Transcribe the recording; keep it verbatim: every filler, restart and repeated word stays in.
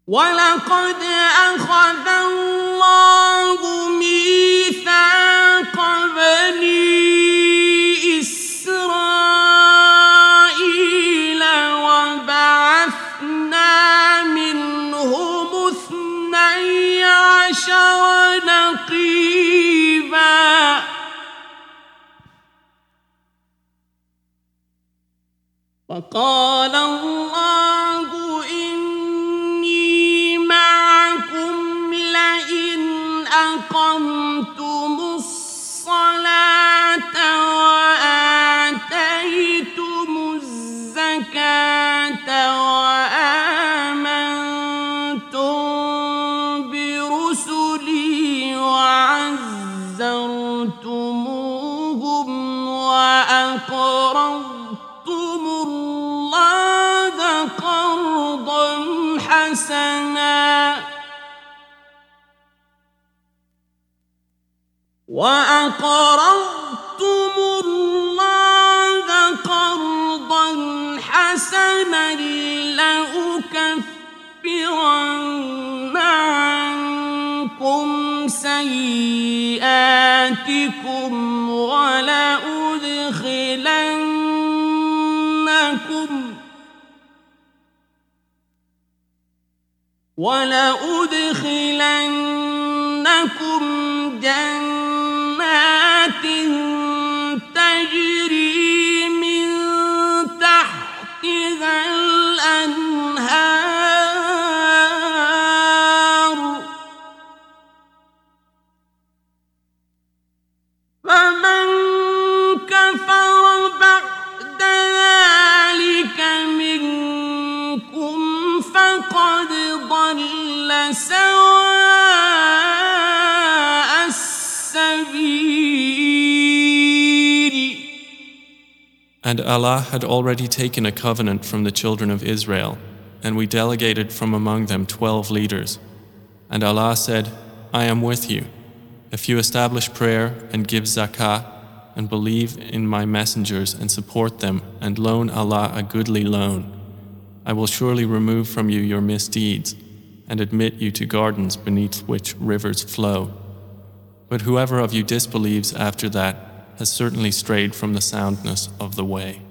وَلَقَدْ أَخَذَ اللَّهُ مِيثَاقَ بَنِي إِسْرَائِيلَ وَبَعَثْنَا مِنْهُمُ اثْنَيْ عَشَرَ نَقِيبًا وَقَالَ اللَّهُ إِنِّي مَعَكُمْ لَئِنْ أَقَمْتُمُ الصَّلَاةَ وَآتَيْتُمُ الزَّكَاةَ وَآمَنْتُمْ بِرُسُلِي وَعَزَّرْتُمُوهُمْ وَأَقْرَضْتُمُ اللَّهَ قَرْضًا حَسَنًا وَأَقْرَضْتُمُ اللَّهَ قَرْضًا حَسَنًا لَّأُكَفِّرَنَّ عَنكُمْ سَيِّئَاتِكُمْ وَلَأُدْخِلَنَّكُمْ وَلَأُدْخِلَنَّكُمْ جَنَّاتٍ تَجْرِي مِن تَحْتِهَا الْأَنْهَارُ فَمَن كَفَرَ بَعْدَ ذَلِكَ مِنكُمْ فَقَدْ ضَلَّ سَوَاءَ السَّبِيلِ. And Allah had already taken a covenant from the children of Israel, and we delegated from among them twelve leaders. And Allah said, I am with you. If you establish prayer and give zakah, and believe in my messengers and support them, and loan Allah a goodly loan, I will surely remove from you your misdeeds, and admit you to gardens beneath which rivers flow. But whoever of you disbelieves after that has certainly strayed from the soundness of the way.